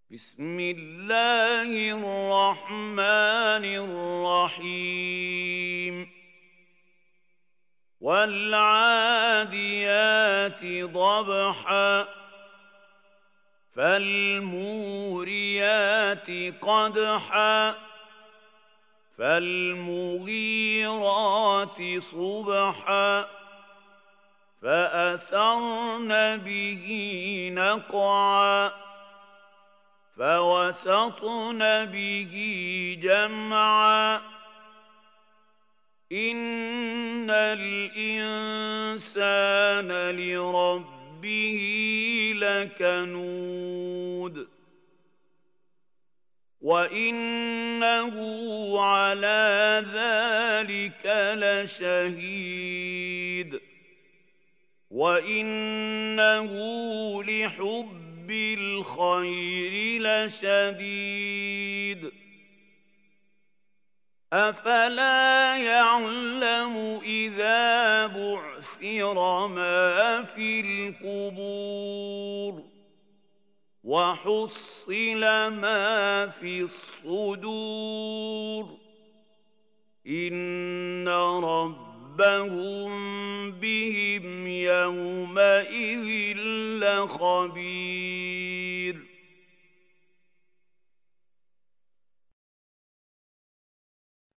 بسم الله الرحمن الرحيم والعاديات ضبحا فالموريات قدحا فالمغيرات صبحا فأثرن به نقعا فوسطن به جمعا إن الإنسان لربه لكنود وإنه على ذلك لشهيد وإنه لحب الخير لشديد أفلا يعلم إذا بعثر ما في القبور وحصل ما في الصدور إن ربهم بهم يومئذ لخبير